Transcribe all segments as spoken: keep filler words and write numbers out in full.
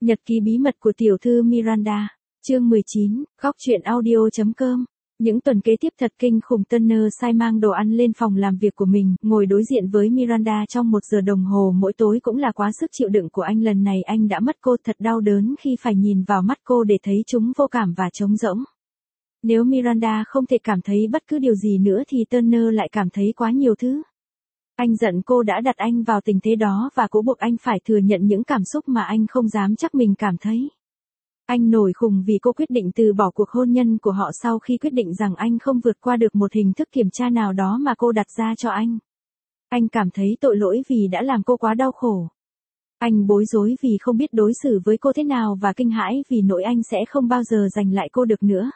Nhật ký bí mật của tiểu thư Miranda, chương mười chín, góc truyện audio.com. Những tuần kế tiếp thật kinh khủng. Turner sai mang đồ ăn lên phòng làm việc của mình, ngồi đối diện với Miranda trong một giờ đồng hồ mỗi tối cũng là quá sức chịu đựng của anh. Lần này anh đã mất cô, thật đau đớn khi phải nhìn vào mắt cô để thấy chúng vô cảm và trống rỗng. Nếu Miranda không thể cảm thấy bất cứ điều gì nữa thì Turner lại cảm thấy quá nhiều thứ. Anh giận cô đã đặt anh vào tình thế đó và cố buộc anh phải thừa nhận những cảm xúc mà anh không dám chắc mình cảm thấy. Anh nổi khùng vì cô quyết định từ bỏ cuộc hôn nhân của họ sau khi quyết định rằng anh không vượt qua được một hình thức kiểm tra nào đó mà cô đặt ra cho anh. Anh cảm thấy tội lỗi vì đã làm cô quá đau khổ. Anh bối rối vì không biết đối xử với cô thế nào và kinh hãi vì nỗi anh sẽ không bao giờ giành lại cô được nữa.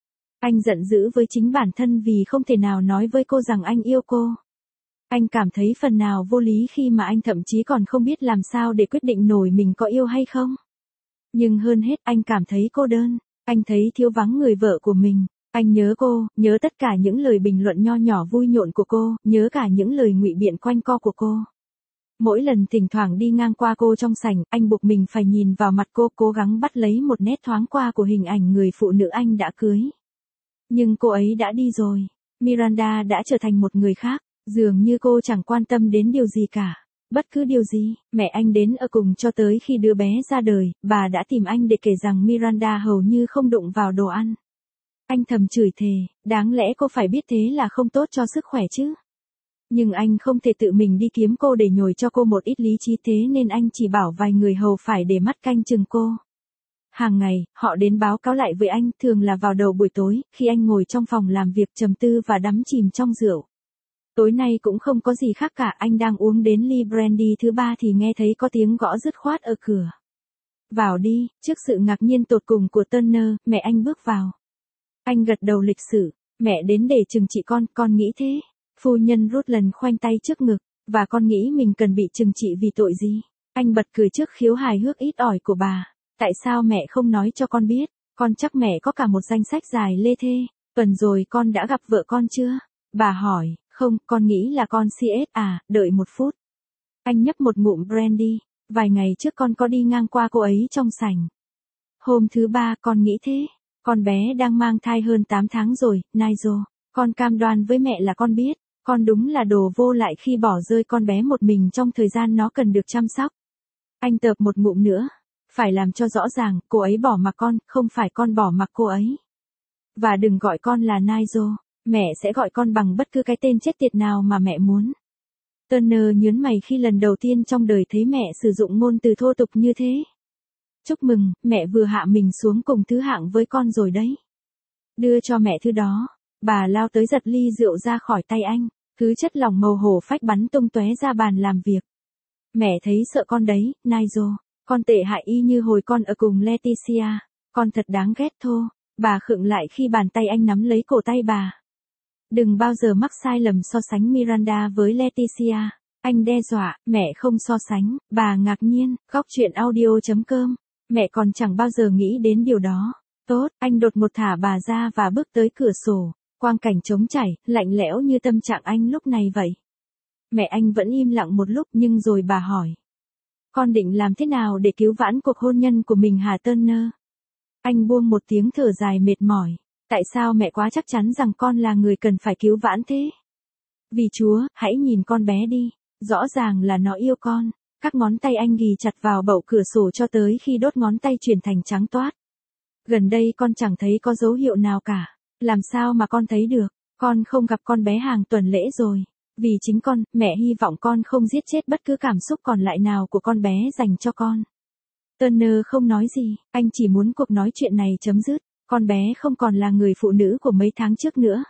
Anh giận dữ với chính bản thân vì không thể nào nói với cô rằng anh yêu cô. Anh cảm thấy phần nào vô lý khi mà anh thậm chí còn không biết làm sao để quyết định nổi mình có yêu hay không. Nhưng hơn hết anh cảm thấy cô đơn, anh thấy thiếu vắng người vợ của mình. Anh nhớ cô, nhớ tất cả những lời bình luận nho nhỏ vui nhộn của cô, nhớ cả những lời ngụy biện quanh co của cô. Mỗi lần thỉnh thoảng đi ngang qua cô trong sảnh, anh buộc mình phải nhìn vào mặt cô, cố gắng bắt lấy một nét thoáng qua của hình ảnh người phụ nữ anh đã cưới. Nhưng cô ấy đã đi rồi. Miranda đã trở thành một người khác, dường như cô chẳng quan tâm đến điều gì cả. Bất cứ điều gì, mẹ anh đến ở cùng cho tới khi đứa bé ra đời, bà đã tìm anh để kể rằng Miranda hầu như không đụng vào đồ ăn. Anh thầm chửi thề, đáng lẽ cô phải biết thế là không tốt cho sức khỏe chứ. Nhưng anh không thể tự mình đi kiếm cô để nhồi cho cô một ít lý trí, thế nên anh chỉ bảo vài người hầu phải để mắt canh chừng cô. Hàng ngày, họ đến báo cáo lại với anh, thường là vào đầu buổi tối, khi anh ngồi trong phòng làm việc trầm tư và đắm chìm trong rượu. Tối nay cũng không có gì khác cả, anh đang uống đến ly brandy thứ ba thì nghe thấy có tiếng gõ dứt khoát ở cửa. Vào đi. Trước sự ngạc nhiên tột cùng của Turner, mẹ anh bước vào. Anh gật đầu lịch sự, mẹ đến để trừng trị con, con nghĩ thế. Phu nhân Rutland khoanh tay trước ngực, và con nghĩ mình cần bị trừng trị vì tội gì? Anh bật cười trước khiếu hài hước ít ỏi của bà. Tại sao mẹ không nói cho con biết? Con chắc mẹ có cả một danh sách dài lê thê. Tuần rồi con đã gặp vợ con chưa? Bà hỏi. Không, con nghĩ là con xê ét à, đợi một phút. Anh nhấp một ngụm brandy. Vài ngày trước con có đi ngang qua cô ấy trong sảnh. Hôm thứ ba con nghĩ thế. Con bé đang mang thai hơn tám tháng rồi, Nigel. Con cam đoan với mẹ là con biết. Con đúng là đồ vô lại khi bỏ rơi con bé một mình trong thời gian nó cần được chăm sóc. Anh tợp một ngụm nữa. Phải làm cho rõ ràng, cô ấy bỏ mặc con, không phải con bỏ mặc cô ấy. Và đừng gọi con là Nigel. Mẹ sẽ gọi con bằng bất cứ cái tên chết tiệt nào mà mẹ muốn. Turner nhớn mày khi lần đầu tiên trong đời thấy mẹ sử dụng ngôn từ thô tục như thế. Chúc mừng, mẹ vừa hạ mình xuống cùng thứ hạng với con rồi đấy. Đưa cho mẹ thứ đó. Bà lao tới giật ly rượu ra khỏi tay anh. Thứ chất lỏng màu hổ phách bắn tung tóe ra bàn làm việc. Mẹ thấy sợ con đấy, Nigel. Con tệ hại y như hồi con ở cùng Leticia. Con thật đáng ghét thô. Bà khựng lại khi bàn tay anh nắm lấy cổ tay bà. Đừng bao giờ mắc sai lầm so sánh Miranda với Leticia. Anh đe dọa, mẹ không so sánh. Bà ngạc nhiên, góc truyện audio.com. Mẹ còn chẳng bao giờ nghĩ đến điều đó. Tốt, anh đột ngột thả bà ra và bước tới cửa sổ. Quang cảnh trống trải, lạnh lẽo như tâm trạng anh lúc này vậy. Mẹ anh vẫn im lặng một lúc nhưng rồi bà hỏi. Con định làm thế nào để cứu vãn cuộc hôn nhân của mình hả Turner? Anh buông một tiếng thở dài mệt mỏi. Tại sao mẹ quá chắc chắn rằng con là người cần phải cứu vãn thế? Vì Chúa, hãy nhìn con bé đi. Rõ ràng là nó yêu con. Các ngón tay anh ghì chặt vào bậu cửa sổ cho tới khi đốt ngón tay chuyển thành trắng toát. Gần đây con chẳng thấy có dấu hiệu nào cả. Làm sao mà con thấy được? Con không gặp con bé hàng tuần lễ rồi. Vì chính con, mẹ hy vọng con không giết chết bất cứ cảm xúc còn lại nào của con bé dành cho con. Turner không nói gì, anh chỉ muốn cuộc nói chuyện này chấm dứt. Con bé không còn là người phụ nữ của mấy tháng trước nữa.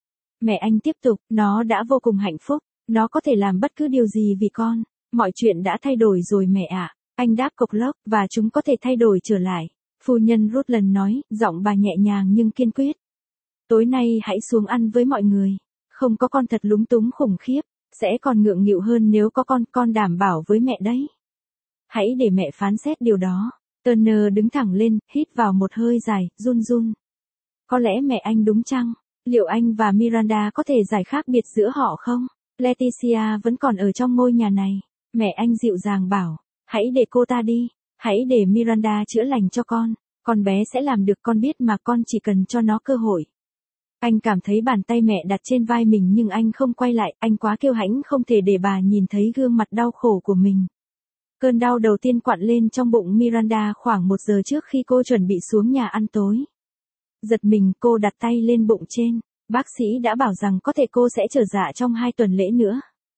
Mẹ anh tiếp tục, nó đã vô cùng hạnh phúc. Nó có thể làm bất cứ điều gì vì con. Mọi chuyện đã thay đổi rồi mẹ ạ. Anh đáp cộc lốc, và chúng có thể thay đổi trở lại. Phu nhân Rutland nói, giọng bà nhẹ nhàng nhưng kiên quyết. Tối nay hãy xuống ăn với mọi người. Không có con thật lúng túng khủng khiếp. Sẽ còn ngượng nghịu hơn nếu có con, con đảm bảo với mẹ đấy. Hãy để mẹ phán xét điều đó. Turner đứng thẳng lên, hít vào một hơi dài, run run. Có lẽ mẹ anh đúng chăng? Liệu anh và Miranda có thể giải khác biệt giữa họ không? Leticia vẫn còn ở trong ngôi nhà này. Mẹ anh dịu dàng bảo, hãy để cô ta đi. Hãy để Miranda chữa lành cho con. Con bé sẽ làm được, con biết mà, con chỉ cần cho nó cơ hội. Anh cảm thấy bàn tay mẹ đặt trên vai mình nhưng anh không quay lại, anh quá kiêu hãnh không thể để bà nhìn thấy gương mặt đau khổ của mình. Cơn đau đầu tiên quặn lên trong bụng Miranda khoảng một giờ trước khi cô chuẩn bị xuống nhà ăn tối. Giật mình, cô đặt tay lên bụng trên. Bác sĩ đã bảo rằng có thể cô sẽ trở dạ trong hai tuần lễ nữa.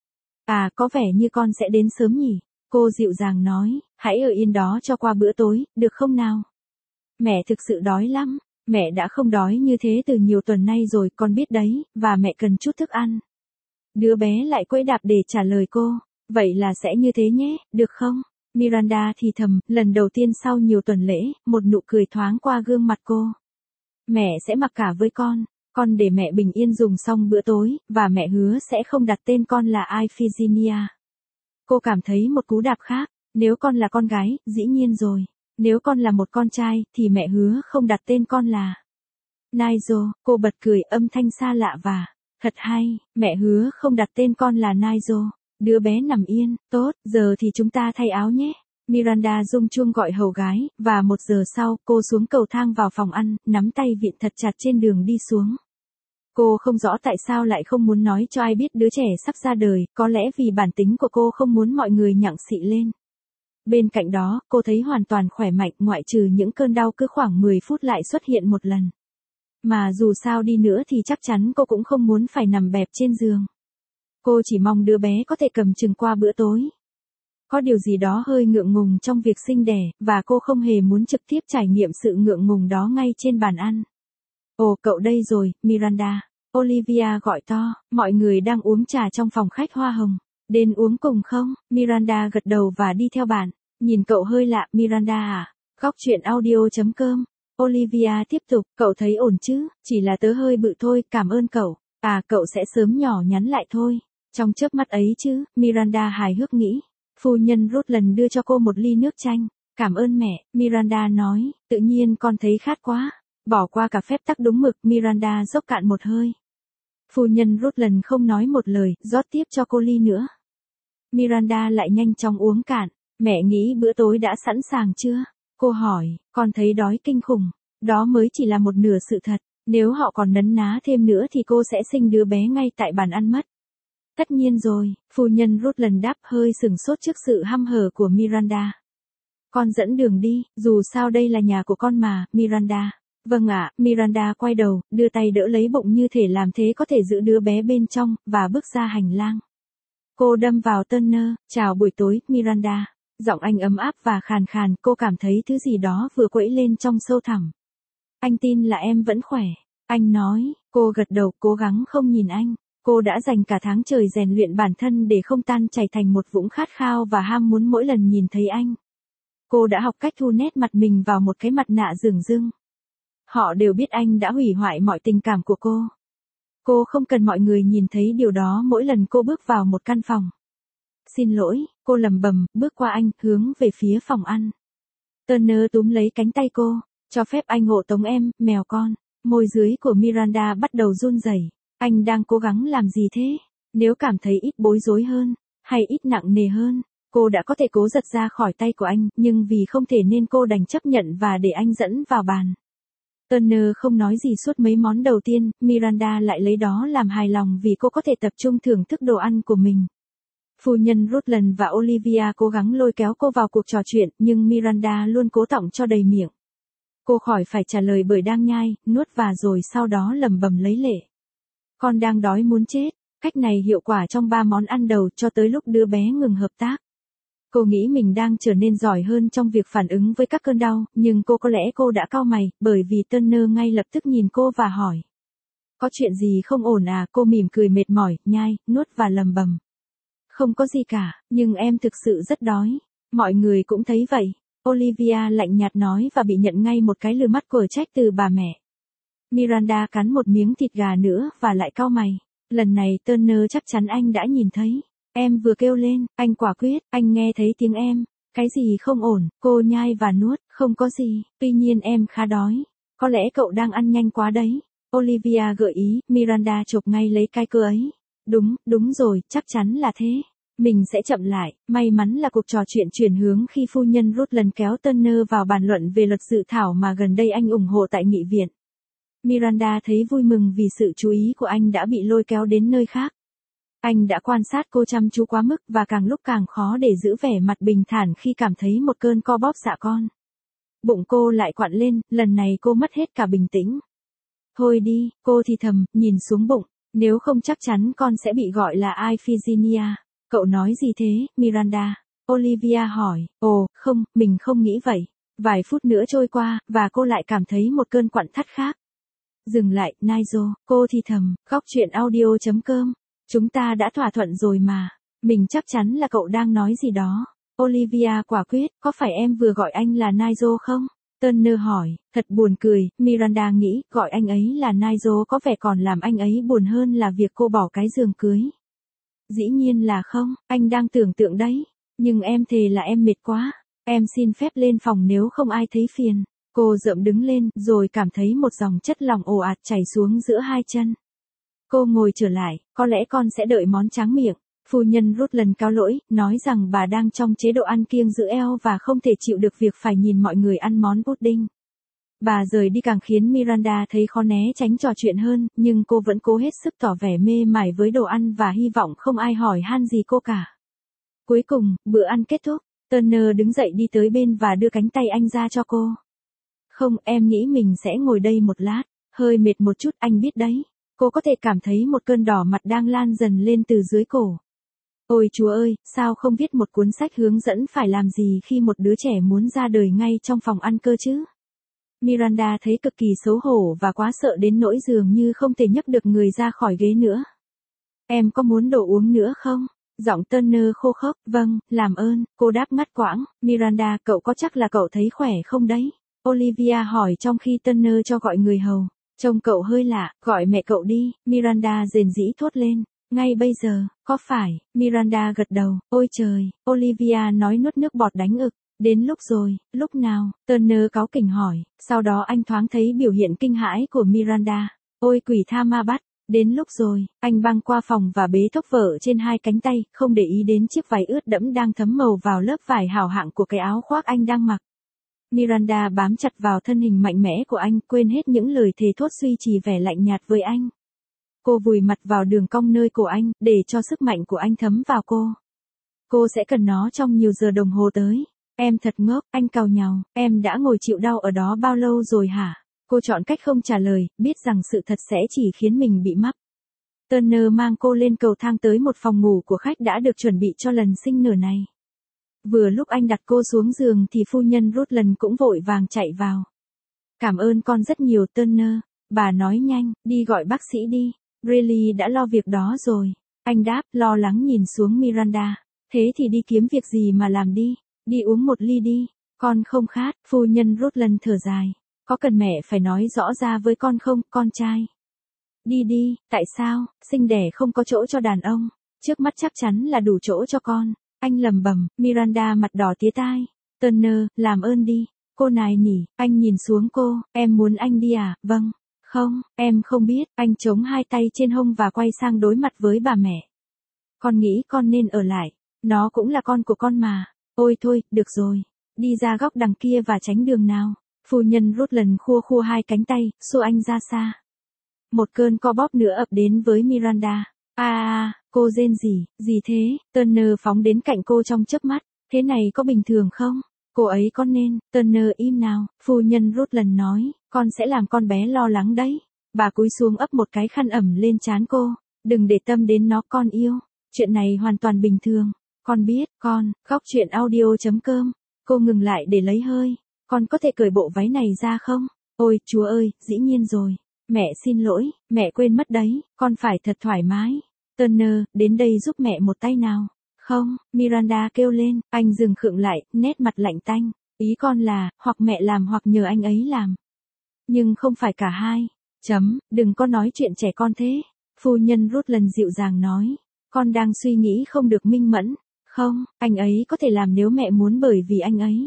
À, có vẻ như con sẽ đến sớm nhỉ? Cô dịu dàng nói, hãy ở yên đó cho qua bữa tối, được không nào? Mẹ thực sự đói lắm. Mẹ đã không đói như thế từ nhiều tuần nay rồi, con biết đấy, và mẹ cần chút thức ăn. Đứa bé lại quẫy đạp để trả lời cô. Vậy là sẽ như thế nhé, được không? Miranda thì thầm, lần đầu tiên sau nhiều tuần lễ, một nụ cười thoáng qua gương mặt cô. Mẹ sẽ mặc cả với con. Con để mẹ bình yên dùng xong bữa tối, và mẹ hứa sẽ không đặt tên con là Iphigenia. Cô cảm thấy một cú đạp khác. Nếu con là con gái, dĩ nhiên rồi. Nếu con là một con trai, thì mẹ hứa không đặt tên con là Nigel. Cô bật cười, âm thanh xa lạ và thật hay. Mẹ hứa không đặt tên con là Nigel. Đứa bé nằm yên. Tốt, giờ thì chúng ta thay áo nhé. Miranda rung chuông gọi hầu gái, và một giờ sau, cô xuống cầu thang vào phòng ăn, nắm tay vịn thật chặt trên đường đi xuống. Cô không rõ tại sao lại không muốn nói cho ai biết đứa trẻ sắp ra đời, có lẽ vì bản tính của cô không muốn mọi người nhặng xị lên. Bên cạnh đó, cô thấy hoàn toàn khỏe mạnh, ngoại trừ những cơn đau cứ khoảng mười phút lại xuất hiện một lần. Mà dù sao đi nữa thì chắc chắn cô cũng không muốn phải nằm bẹp trên giường. Cô chỉ mong đứa bé có thể cầm chừng qua bữa tối. Có điều gì đó hơi ngượng ngùng trong việc sinh đẻ, và cô không hề muốn trực tiếp trải nghiệm sự ngượng ngùng đó ngay trên bàn ăn. Ồ, cậu đây rồi, Miranda. Olivia gọi to, mọi người đang uống trà trong phòng khách hoa hồng. Đến uống cùng không? Miranda gật đầu và đi theo bạn. Nhìn cậu hơi lạ, Miranda à? Góc chuyện audio chấm com. Olivia tiếp tục, cậu thấy ổn chứ? Chỉ là tớ hơi bự thôi, cảm ơn cậu. À, cậu sẽ sớm nhỏ nhắn lại thôi. Trong chớp mắt ấy chứ, Miranda hài hước nghĩ. Phu nhân Rutland đưa cho cô một ly nước chanh. Cảm ơn mẹ, Miranda nói, tự nhiên con thấy khát quá. Bỏ qua cả phép tắc đúng mực, Miranda dốc cạn một hơi. Phu nhân Rutland không nói một lời, rót tiếp cho cô ly nữa. Miranda lại nhanh chóng uống cạn. Mẹ nghĩ bữa tối đã sẵn sàng chưa? Cô hỏi, con thấy đói kinh khủng. Đó mới chỉ là một nửa sự thật. Nếu họ còn nấn ná thêm nữa thì cô sẽ sinh đứa bé ngay tại bàn ăn mất. Tất nhiên rồi, phu nhân Rutland đáp, hơi sừng sốt trước sự hăm hở của Miranda. Con dẫn đường đi, dù sao đây là nhà của con mà, Miranda. Vâng ạ, Miranda quay đầu, đưa tay đỡ lấy bụng như thể làm thế có thể giữ đứa bé bên trong, và bước ra hành lang. Cô đâm vào Turner, chào buổi tối, Miranda. Giọng anh ấm áp và khàn khàn, cô cảm thấy thứ gì đó vừa quẫy lên trong sâu thẳm. Anh tin là em vẫn khỏe. Anh nói, cô gật đầu, cố gắng không nhìn anh. Cô đã dành cả tháng trời rèn luyện bản thân để không tan chảy thành một vũng khát khao và ham muốn mỗi lần nhìn thấy anh. Cô đã học cách thu nét mặt mình vào một cái mặt nạ dửng dưng. Họ đều biết anh đã hủy hoại mọi tình cảm của cô. Cô không cần mọi người nhìn thấy điều đó mỗi lần cô bước vào một căn phòng. Xin lỗi, cô lẩm bẩm, bước qua anh, hướng về phía phòng ăn. Turner túm lấy cánh tay cô, cho phép anh hộ tống em, mèo con. Môi dưới của Miranda bắt đầu run rẩy. Anh đang cố gắng làm gì thế? Nếu cảm thấy ít bối rối hơn, hay ít nặng nề hơn, cô đã có thể cố giật ra khỏi tay của anh, nhưng vì không thể nên cô đành chấp nhận và để anh dẫn vào bàn. Turner không nói gì suốt mấy món đầu tiên, Miranda lại lấy đó làm hài lòng vì cô có thể tập trung thưởng thức đồ ăn của mình. Phu nhân Rutland và Olivia cố gắng lôi kéo cô vào cuộc trò chuyện, nhưng Miranda luôn cố tọng cho đầy miệng. Cô khỏi phải trả lời bởi đang nhai, nuốt và rồi sau đó lẩm bẩm lấy lệ. Con đang đói muốn chết. Cách này hiệu quả trong ba món ăn đầu cho tới lúc đứa bé ngừng hợp tác. Cô nghĩ mình đang trở nên giỏi hơn trong việc phản ứng với các cơn đau, nhưng cô có lẽ cô đã cau mày, bởi vì Turner ngay lập tức nhìn cô và hỏi. Có chuyện gì không ổn à? Cô mỉm cười mệt mỏi, nhai, nuốt và lầm bầm. Không có gì cả, nhưng em thực sự rất đói. Mọi người cũng thấy vậy. Olivia lạnh nhạt nói và bị nhận ngay một cái lườm mắt quở trách từ bà mẹ. Miranda cắn một miếng thịt gà nữa và lại cau mày. Lần này Turner chắc chắn anh đã nhìn thấy. Em vừa kêu lên, anh quả quyết, anh nghe thấy tiếng em. Cái gì không ổn, cô nhai và nuốt, không có gì, tuy nhiên em khá đói. Có lẽ cậu đang ăn nhanh quá đấy. Olivia gợi ý, Miranda chộp ngay lấy cái cơ ấy. Đúng, đúng rồi, chắc chắn là thế. Mình sẽ chậm lại, may mắn là cuộc trò chuyện chuyển hướng khi phu nhân Rutland kéo Turner vào bàn luận về luật dự thảo mà gần đây anh ủng hộ tại nghị viện. Miranda thấy vui mừng vì sự chú ý của anh đã bị lôi kéo đến nơi khác. Anh đã quan sát cô chăm chú quá mức và càng lúc càng khó để giữ vẻ mặt bình thản khi cảm thấy một cơn co bóp dạ con. Bụng cô lại quặn lên, lần này cô mất hết cả bình tĩnh. Thôi đi, cô thì thầm, nhìn xuống bụng, nếu không chắc chắn con sẽ bị gọi là Iphigenia. Cậu nói gì thế, Miranda? Olivia hỏi, ồ, không, mình không nghĩ vậy. Vài phút nữa trôi qua, và cô lại cảm thấy một cơn quặn thắt khác. Dừng lại, Nigel, cô thì thầm, góc chuyện audio chấm com. Chúng ta đã thỏa thuận rồi mà. Mình chắc chắn là cậu đang nói gì đó. Olivia quả quyết, có phải em vừa gọi anh là Nigel không? Turner hỏi, thật buồn cười, Miranda nghĩ, gọi anh ấy là Nigel có vẻ còn làm anh ấy buồn hơn là việc cô bỏ cái giường cưới. Dĩ nhiên là không, anh đang tưởng tượng đấy. Nhưng em thề là em mệt quá. Em xin phép lên phòng nếu không ai thấy phiền. Cô rợm đứng lên, rồi cảm thấy một dòng chất lỏng ồ ạt chảy xuống giữa hai chân. Cô ngồi trở lại, có lẽ con sẽ đợi món tráng miệng. Phu nhân Rutland cáo lỗi, nói rằng bà đang trong chế độ ăn kiêng giữ eo và không thể chịu được việc phải nhìn mọi người ăn món pudding. Bà rời đi càng khiến Miranda thấy khó né tránh trò chuyện hơn, nhưng cô vẫn cố hết sức tỏ vẻ mê mải với đồ ăn và hy vọng không ai hỏi han gì cô cả. Cuối cùng, bữa ăn kết thúc, Turner đứng dậy đi tới bên và đưa cánh tay anh ra cho cô. Không, em nghĩ mình sẽ ngồi đây một lát, hơi mệt một chút anh biết đấy. Cô có thể cảm thấy một cơn đỏ mặt đang lan dần lên từ dưới cổ. Ôi Chúa ơi, sao không viết một cuốn sách hướng dẫn phải làm gì khi một đứa trẻ muốn ra đời ngay trong phòng ăn cơ chứ? Miranda thấy cực kỳ xấu hổ và quá sợ đến nỗi dường như không thể nhấc được người ra khỏi ghế nữa. Em có muốn đồ uống nữa không? Giọng Turner khô khốc, vâng, làm ơn, cô đáp ngắt quãng. Miranda, cậu có chắc là cậu thấy khỏe không đấy? Olivia hỏi trong khi Turner cho gọi người hầu. Trông cậu hơi lạ, gọi mẹ cậu đi, Miranda rền rĩ thốt lên. Ngay bây giờ, có phải? Miranda gật đầu, ôi trời, Olivia nói nuốt nước bọt đánh ực. Đến lúc rồi, lúc nào? Turner cáu kỉnh hỏi, sau đó anh thoáng thấy biểu hiện kinh hãi của Miranda. Ôi quỷ tha ma bắt, đến lúc rồi, anh băng qua phòng và bế thốc vợ trên hai cánh tay, không để ý đến chiếc váy ướt đẫm đang thấm màu vào lớp vải hào hạng của cái áo khoác anh đang mặc. Miranda bám chặt vào thân hình mạnh mẽ của anh, quên hết những lời thề thốt duy trì vẻ lạnh nhạt với anh. Cô vùi mặt vào đường cong nơi cổ anh, để cho sức mạnh của anh thấm vào cô. Cô sẽ cần nó trong nhiều giờ đồng hồ tới. Em thật ngốc, anh càu nhàu, em đã ngồi chịu đau ở đó bao lâu rồi hả? Cô chọn cách không trả lời, biết rằng sự thật sẽ chỉ khiến mình bị mắc. Turner mang cô lên cầu thang tới một phòng ngủ của khách đã được chuẩn bị cho lần sinh nở này. Vừa lúc anh đặt cô xuống giường thì phu nhân Rutland cũng vội vàng chạy vào. Cảm ơn con rất nhiều Turner, bà nói nhanh, đi gọi bác sĩ đi. Riley đã lo việc đó rồi. Anh đáp, lo lắng nhìn xuống Miranda. Thế thì đi kiếm việc gì mà làm đi. Đi uống một ly đi. Con không khát, phu nhân Rutland thở dài. Có cần mẹ phải nói rõ ra với con không, con trai? Đi đi, tại sao, sinh đẻ không có chỗ cho đàn ông. Trước mắt chắc chắn là đủ chỗ cho con. Anh lầm bầm, Miranda mặt đỏ tía tai. Turner, làm ơn đi. Cô nài nỉ, anh nhìn xuống cô, em muốn anh đi à, vâng. Không, em không biết, anh chống hai tay trên hông và quay sang đối mặt với bà mẹ. Con nghĩ con nên ở lại, nó cũng là con của con mà. Ôi thôi, được rồi, đi ra góc đằng kia và tránh đường nào. Phu nhân Rutland khua khua hai cánh tay, xua anh ra xa. Một cơn co bóp nữa ập đến với Miranda. À à, cô rên gì, gì thế? Turner phóng đến cạnh cô trong chớp mắt. Thế này có bình thường không? Cô ấy có nên, Turner im nào, phu nhân Rutland nói, con sẽ làm con bé lo lắng đấy. Bà cúi xuống ấp một cái khăn ẩm lên trán cô. Đừng để tâm đến nó con yêu. Chuyện này hoàn toàn bình thường. Con biết, con, góc chuyện audio chấm com. Cô ngừng lại để lấy hơi. Con có thể cởi bộ váy này ra không? Ôi, Chúa ơi, dĩ nhiên rồi. Mẹ xin lỗi, mẹ quên mất đấy, con phải thật thoải mái. Turner, đến đây giúp mẹ một tay nào. Không, Miranda kêu lên, anh dừng khựng lại, nét mặt lạnh tanh. Ý con là, hoặc mẹ làm hoặc nhờ anh ấy làm. Nhưng không phải cả hai. Chấm, đừng có nói chuyện trẻ con thế. Phu nhân Rutland dịu dàng nói. Con đang suy nghĩ không được minh mẫn. Không, anh ấy có thể làm nếu mẹ muốn bởi vì anh ấy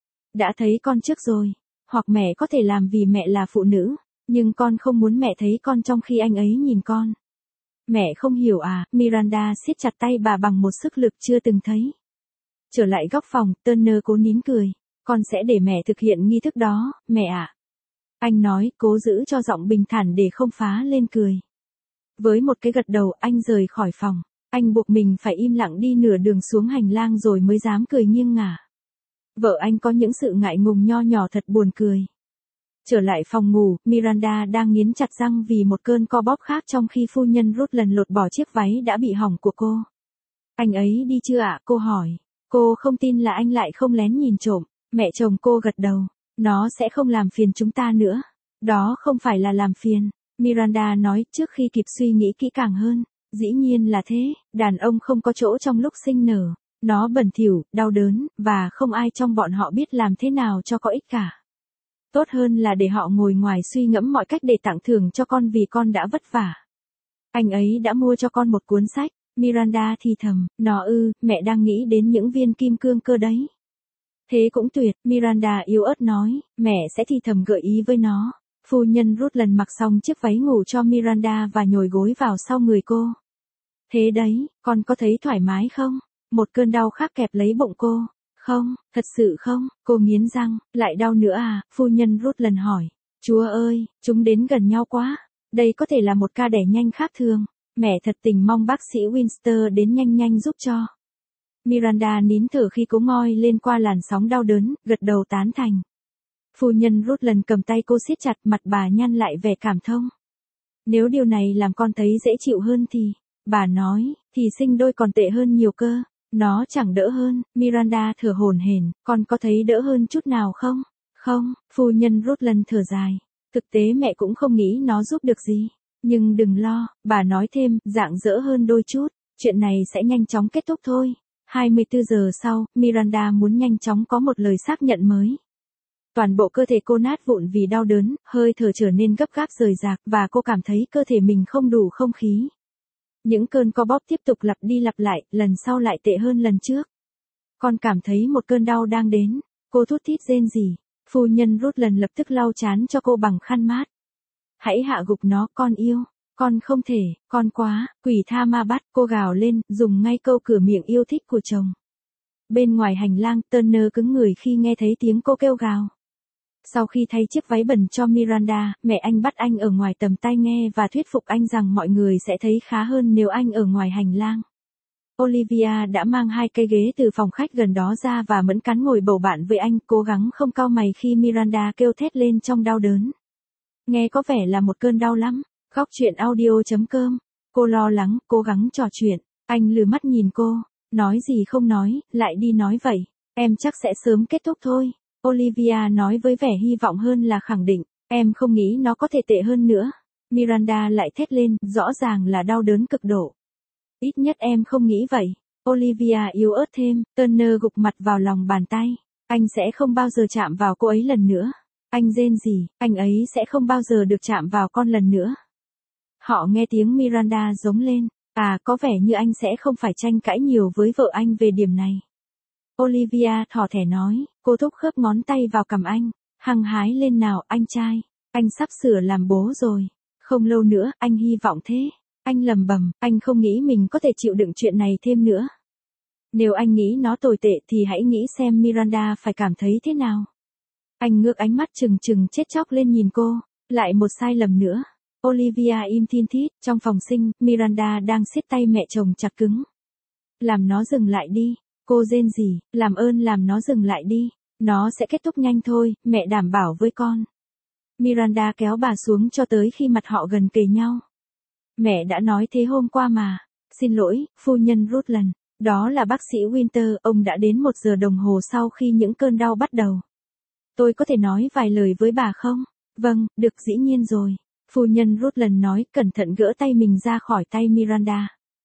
đã thấy con trước rồi. Hoặc mẹ có thể làm vì mẹ là phụ nữ. Nhưng con không muốn mẹ thấy con trong khi anh ấy nhìn con. Mẹ không hiểu à, Miranda siết chặt tay bà bằng một sức lực chưa từng thấy. Trở lại góc phòng, Turner cố nín cười. Con sẽ để mẹ thực hiện nghi thức đó, mẹ ạ. Anh nói, cố giữ cho giọng bình thản để không phá lên cười. Với một cái gật đầu, anh rời khỏi phòng. Anh buộc mình phải im lặng đi nửa đường xuống hành lang rồi mới dám cười nghiêng ngả. Vợ anh có những sự ngại ngùng nho nhỏ thật buồn cười. Trở lại phòng ngủ, Miranda đang nghiến chặt răng vì một cơn co bóp khác trong khi phu nhân Ruth lần lượt bỏ chiếc váy đã bị hỏng của cô. Anh ấy đi chưa ạ? Cô hỏi. Cô không tin là anh lại không lén nhìn trộm. Mẹ chồng cô gật đầu. Nó sẽ không làm phiền chúng ta nữa. Đó không phải là làm phiền. Miranda nói trước khi kịp suy nghĩ kỹ càng hơn. Dĩ nhiên là thế, đàn ông không có chỗ trong lúc sinh nở. Nó bẩn thỉu, đau đớn, và không ai trong bọn họ biết làm thế nào cho có ích cả. Tốt hơn là để họ ngồi ngoài suy ngẫm mọi cách để tặng thưởng cho con vì con đã vất vả. Anh ấy đã mua cho con một cuốn sách. Miranda thì thầm, nó ư, mẹ đang nghĩ đến những viên kim cương cơ đấy. Thế cũng tuyệt, Miranda yếu ớt nói, mẹ sẽ thì thầm gợi ý với nó. Phu nhân Ruth lần mặc xong chiếc váy ngủ cho Miranda và nhồi gối vào sau người cô. Thế đấy, con có thấy thoải mái không? Một cơn đau khác kẹp lấy bụng cô. Không, thật sự không, cô nghiến răng, lại đau nữa à, phu nhân Ruth lần hỏi. Chúa ơi, chúng đến gần nhau quá. Đây có thể là một ca đẻ nhanh khác thường. Mẹ thật tình mong bác sĩ Winster đến nhanh nhanh giúp cho. Miranda nín thở khi cố ngoi lên qua làn sóng đau đớn, gật đầu tán thành. Phu nhân Ruth lần cầm tay cô siết chặt, mặt bà nhăn lại vẻ cảm thông. Nếu điều này làm con thấy dễ chịu hơn thì, bà nói, thì sinh đôi còn tệ hơn nhiều cơ. Nó chẳng đỡ hơn, Miranda thở hổn hển, con có thấy đỡ hơn chút nào không? Không, phu nhân Ruth lần thở dài. Thực tế mẹ cũng không nghĩ nó giúp được gì. Nhưng đừng lo, bà nói thêm, rạng rỡ hơn đôi chút. Chuyện này sẽ nhanh chóng kết thúc thôi. hai mươi tư giờ sau, Miranda muốn nhanh chóng có một lời xác nhận mới. Toàn bộ cơ thể cô nát vụn vì đau đớn, hơi thở trở nên gấp gáp rời rạc và cô cảm thấy cơ thể mình không đủ không khí. Những cơn co bóp tiếp tục lặp đi lặp lại, lần sau lại tệ hơn lần trước. Con cảm thấy một cơn đau đang đến. Cô thút thít rên rỉ. Phu nhân Ruth lần lập tức lau chán cho cô bằng khăn mát. Hãy hạ gục nó, con yêu. Con không thể, con quá, quỷ tha ma bắt, cô gào lên, dùng ngay câu cửa miệng yêu thích của chồng. Bên ngoài hành lang, Turner cứng người khi nghe thấy tiếng cô kêu gào. Sau khi thay chiếc váy bẩn cho Miranda, mẹ anh bắt anh ở ngoài tầm tai nghe và thuyết phục anh rằng mọi người sẽ thấy khá hơn nếu anh ở ngoài hành lang. Olivia đã mang hai cây ghế từ phòng khách gần đó ra và mẫn cắn ngồi bầu bạn với anh, cố gắng không cau mày khi Miranda kêu thét lên trong đau đớn. Nghe có vẻ là một cơn đau lắm. Góc chuyện audio chấm com. Cô lo lắng, cố gắng trò chuyện. Anh lừa mắt nhìn cô. Nói gì không nói, lại đi nói vậy. Em chắc sẽ sớm kết thúc thôi. Olivia nói với vẻ hy vọng hơn là khẳng định. Em không nghĩ nó có thể tệ hơn nữa. Miranda lại thét lên, rõ ràng là đau đớn cực độ. Ít nhất em không nghĩ vậy. Olivia yếu ớt thêm, Turner gục mặt vào lòng bàn tay. Anh sẽ không bao giờ chạm vào cô ấy lần nữa. Anh rên rỉ, anh ấy sẽ không bao giờ được chạm vào con lần nữa. Họ nghe tiếng Miranda giống lên. À, có vẻ như anh sẽ không phải tranh cãi nhiều với vợ anh về điểm này. Olivia thỏ thẻ nói, cô thúc khớp ngón tay vào cằm anh. Hăng hái lên nào, anh trai. Anh sắp sửa làm bố rồi. Không lâu nữa, anh hy vọng thế. Anh lầm bầm, anh không nghĩ mình có thể chịu đựng chuyện này thêm nữa. Nếu anh nghĩ nó tồi tệ thì hãy nghĩ xem Miranda phải cảm thấy thế nào. Anh ngước ánh mắt trừng trừng chết chóc lên nhìn cô. Lại một sai lầm nữa. Olivia im thin thít, trong phòng sinh, Miranda đang siết tay mẹ chồng chặt cứng. Làm nó dừng lại đi. Cô rên rỉ, làm ơn làm nó dừng lại đi. Nó sẽ kết thúc nhanh thôi, mẹ đảm bảo với con. Miranda kéo bà xuống cho tới khi mặt họ gần kề nhau. Mẹ đã nói thế hôm qua mà. Xin lỗi, phu nhân Ruth lần. Đó là bác sĩ Winter, ông đã đến một giờ đồng hồ sau khi những cơn đau bắt đầu. Tôi có thể nói vài lời với bà không? Vâng, được dĩ nhiên rồi. Phu nhân Ruth lần nói, cẩn thận gỡ tay mình ra khỏi tay Miranda.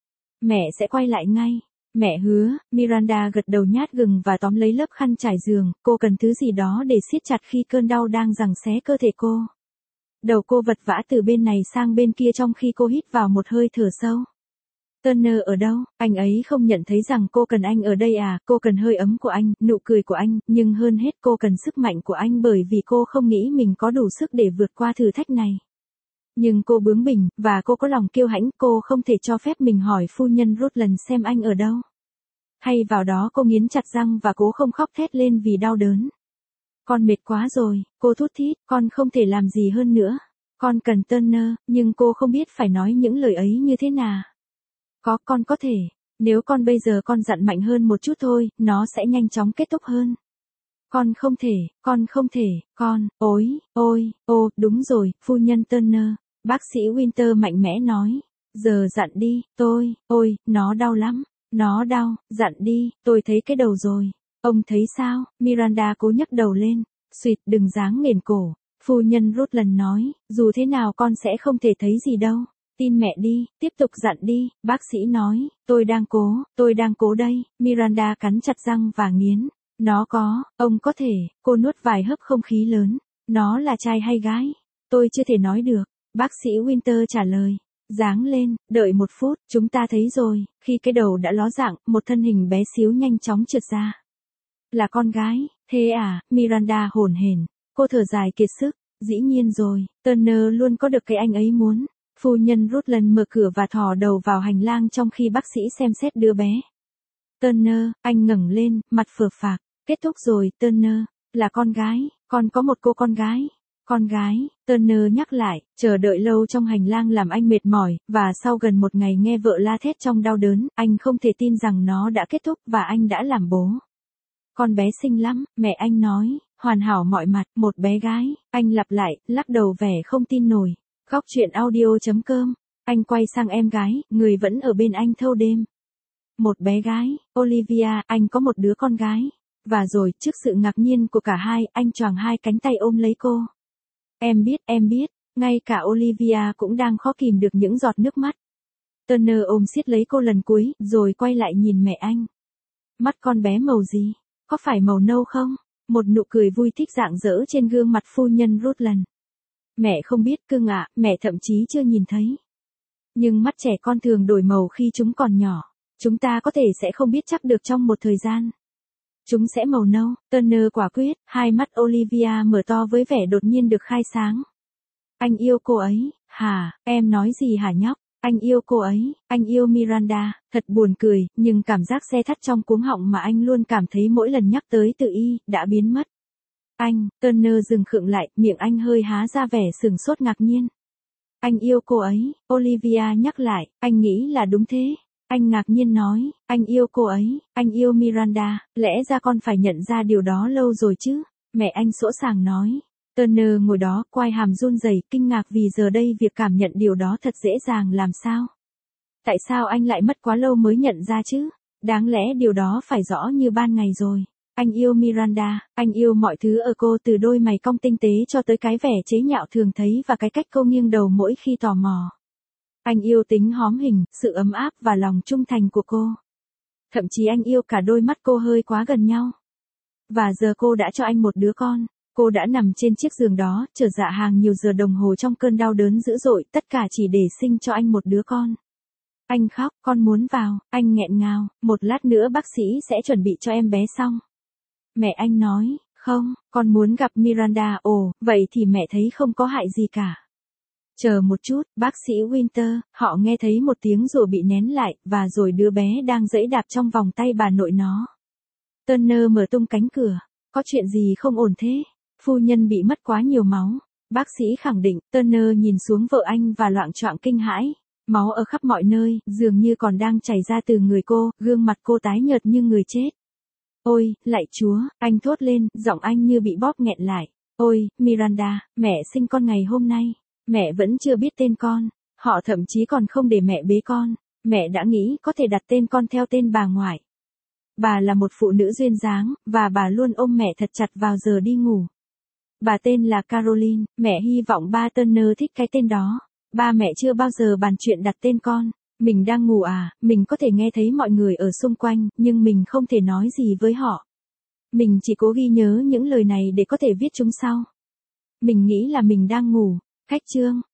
Mẹ sẽ quay lại ngay. Mẹ hứa, Miranda gật đầu nhát gừng và tóm lấy lớp khăn trải giường, cô cần thứ gì đó để siết chặt khi cơn đau đang giằng xé cơ thể cô. Đầu cô vật vã từ bên này sang bên kia trong khi cô hít vào một hơi thở sâu. Turner ở đâu? Anh ấy không nhận thấy rằng cô cần anh ở đây à, cô cần hơi ấm của anh, nụ cười của anh, nhưng hơn hết cô cần sức mạnh của anh bởi vì cô không nghĩ mình có đủ sức để vượt qua thử thách này. Nhưng cô bướng bỉnh, và cô có lòng kiêu hãnh, cô không thể cho phép mình hỏi phu nhân Rutland xem anh ở đâu. Thay vào đó cô nghiến chặt răng và cố không khóc thét lên vì đau đớn. Con mệt quá rồi, cô thút thít, con không thể làm gì hơn nữa. Con cần Turner, nhưng cô không biết phải nói những lời ấy như thế nào. Có, con có thể. Nếu con bây giờ con dặn mạnh hơn một chút thôi, nó sẽ nhanh chóng kết thúc hơn. Con không thể, con không thể, con, ôi, ôi, ô, đúng rồi, phu nhân Turner. Bác sĩ Winter mạnh mẽ nói. Giờ dặn đi, tôi, ôi, nó đau lắm. Nó đau, dặn đi, tôi thấy cái đầu rồi. Ông thấy sao? Miranda cố nhấc đầu lên. Xuyệt, đừng dáng nghển cổ. Phu nhân Rutland nói, dù thế nào con sẽ không thể thấy gì đâu. Tin mẹ đi, tiếp tục dặn đi, bác sĩ nói, tôi đang cố, tôi đang cố đây. Miranda cắn chặt răng và nghiến. Nó có, ông có thể, cô nuốt vài hớp không khí lớn. Nó là trai hay gái? Tôi chưa thể nói được. Bác sĩ Winter trả lời. Dáng lên, đợi một phút, chúng ta thấy rồi, khi cái đầu đã ló dạng, một thân hình bé xíu nhanh chóng trượt ra. Là con gái, thế à, Miranda hổn hển, cô thở dài kiệt sức, dĩ nhiên rồi, Turner luôn có được cái anh ấy muốn. Phu nhân Rutland mở cửa và thò đầu vào hành lang trong khi bác sĩ xem xét đứa bé. Turner, anh ngẩng lên, mặt phờ phạc, kết thúc rồi, Turner, là con gái, con có một cô con gái. Con gái, Turner nhắc lại, chờ đợi lâu trong hành lang làm anh mệt mỏi, và sau gần một ngày nghe vợ la thét trong đau đớn, anh không thể tin rằng nó đã kết thúc và anh đã làm bố. Con bé xinh lắm, mẹ anh nói, hoàn hảo mọi mặt, một bé gái, anh lặp lại, lắc đầu vẻ không tin nổi. Góc truyện audio.com, anh quay sang em gái, người vẫn ở bên anh thâu đêm. Một bé gái, Olivia, anh có một đứa con gái. Và rồi, trước sự ngạc nhiên của cả hai, anh choàng hai cánh tay ôm lấy cô. Em biết, em biết, ngay cả Olivia cũng đang khó kìm được những giọt nước mắt. Turner ôm siết lấy cô lần cuối, rồi quay lại nhìn mẹ anh. Mắt con bé màu gì? Có phải màu nâu không? Một nụ cười vui thích rạng rỡ trên gương mặt phu nhân Rutland. Mẹ không biết cưng ạ, mẹ thậm chí chưa nhìn thấy. Nhưng mắt trẻ con thường đổi màu khi chúng còn nhỏ. Chúng ta có thể sẽ không biết chắc được trong một thời gian. Chúng sẽ màu nâu, Turner quả quyết, hai mắt Olivia mở to với vẻ đột nhiên được khai sáng. Anh yêu cô ấy, hả, em nói gì hả nhóc, anh yêu cô ấy, anh yêu Miranda, thật buồn cười, nhưng cảm giác xe thắt trong cuống họng mà anh luôn cảm thấy mỗi lần nhắc tới từ y, đã biến mất. Anh, Turner dừng khựng lại, miệng anh hơi há ra vẻ sừng sốt ngạc nhiên. Anh yêu cô ấy, Olivia nhắc lại, anh nghĩ là đúng thế. Anh ngạc nhiên nói, anh yêu cô ấy, anh yêu Miranda, lẽ ra con phải nhận ra điều đó lâu rồi chứ, mẹ anh sỗ sàng nói. Turner ngồi đó, quai hàm run rẩy, kinh ngạc vì giờ đây việc cảm nhận điều đó thật dễ dàng làm sao. Tại sao anh lại mất quá lâu mới nhận ra chứ, đáng lẽ điều đó phải rõ như ban ngày rồi. Anh yêu Miranda, anh yêu mọi thứ ở cô từ đôi mày cong tinh tế cho tới cái vẻ chế nhạo thường thấy và cái cách cô nghiêng đầu mỗi khi tò mò. Anh yêu tính hóm hình, sự ấm áp và lòng trung thành của cô. Thậm chí anh yêu cả đôi mắt cô hơi quá gần nhau. Và giờ cô đã cho anh một đứa con. Cô đã nằm trên chiếc giường đó, chờ dạ hàng nhiều giờ đồng hồ trong cơn đau đớn dữ dội, tất cả chỉ để sinh cho anh một đứa con. Anh khóc, con muốn vào, anh nghẹn ngào, một lát nữa bác sĩ sẽ chuẩn bị cho em bé xong. Mẹ anh nói, không, con muốn gặp Miranda, ồ, vậy thì mẹ thấy không có hại gì cả. Chờ một chút, bác sĩ Winter, họ nghe thấy một tiếng rủa bị nén lại, và rồi đứa bé đang giãy đạp trong vòng tay bà nội nó. Turner mở tung cánh cửa, có chuyện gì không ổn thế? Phu nhân bị mất quá nhiều máu. Bác sĩ khẳng định, Turner nhìn xuống vợ anh và loạng choạng kinh hãi. Máu ở khắp mọi nơi, dường như còn đang chảy ra từ người cô, gương mặt cô tái nhợt như người chết. Ôi, lạy Chúa, anh thốt lên, giọng anh như bị bóp nghẹn lại. Ôi, Miranda, mẹ sinh con ngày hôm nay. Mẹ vẫn chưa biết tên con. Họ thậm chí còn không để mẹ bế con. Mẹ đã nghĩ có thể đặt tên con theo tên bà ngoại. Bà là một phụ nữ duyên dáng, và bà luôn ôm mẹ thật chặt vào giờ đi ngủ. Bà tên là Caroline, mẹ hy vọng ba Turner thích cái tên đó. Ba mẹ chưa bao giờ bàn chuyện đặt tên con. Mình đang ngủ à, mình có thể nghe thấy mọi người ở xung quanh, nhưng mình không thể nói gì với họ. Mình chỉ cố ghi nhớ những lời này để có thể viết chúng sau. Mình nghĩ là mình đang ngủ. Cách chương,